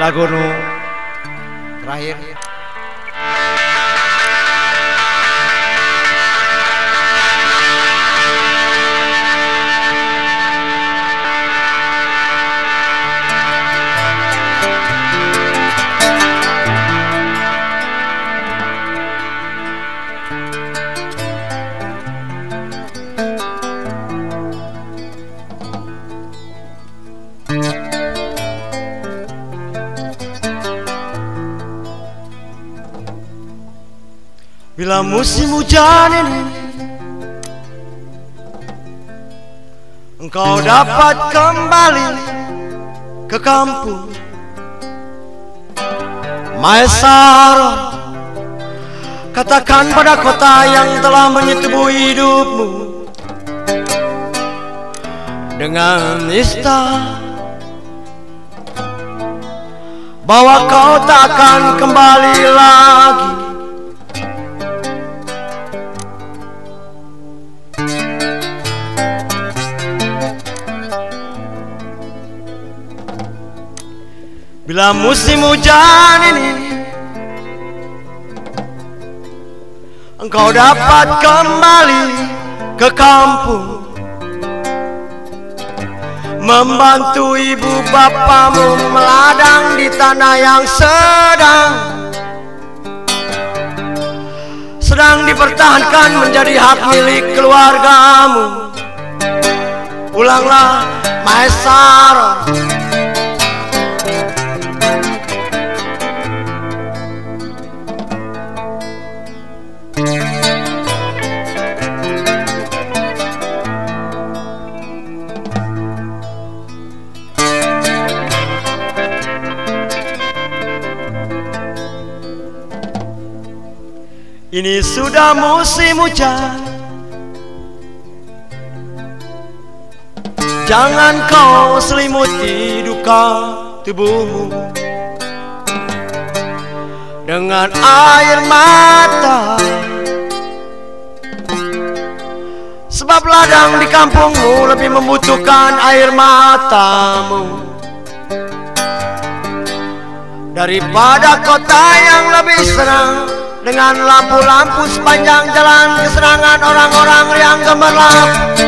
lagu nu terakhir. Bila musim hujan ini engkau dapat kembali ke kampung, Maesaro, katakan pada kota yang telah menyetubuh hidupmu dengan nista bahwa kau takkan kembali lagi. Bila musim hujan ini engkau dapat kembali ke kampung, membantu ibu bapamu meladang di tanah yang sedang dipertahankan menjadi hak milik keluargamu. Pulanglah Maesaro. Ini sudah musim hujan, jangan kau selimuti duka tubuhmu dengan air mata, sebab ladang di kampungmu lebih membutuhkan air matamu daripada kota yang lebih senang dengan lampu-lampu sepanjang jalan kesenangan orang-orang yang gemerlap.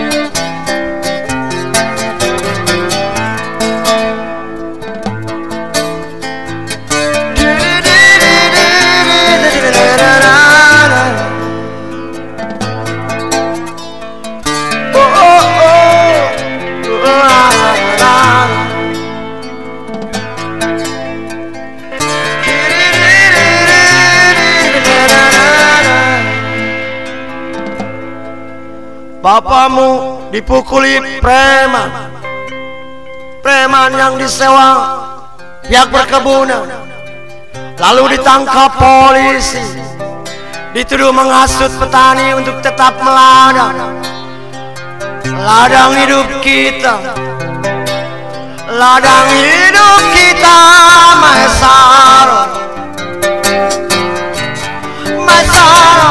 Bapamu dipukuli preman yang disewa pihak perkebunan, lalu ditangkap polisi, dituduh menghasut petani untuk tetap meladang. Ladang hidup kita, ladang hidup kita, Maesaro, Maesaro.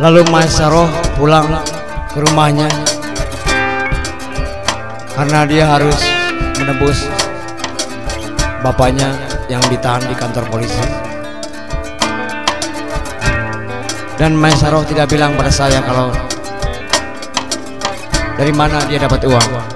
Lalu Maesaroh pulang ke rumahnya karena dia harus menebus bapaknya yang ditahan di kantor polisi. Dan Maesaroh tidak bilang pada saya kalau dari mana dia dapat uang.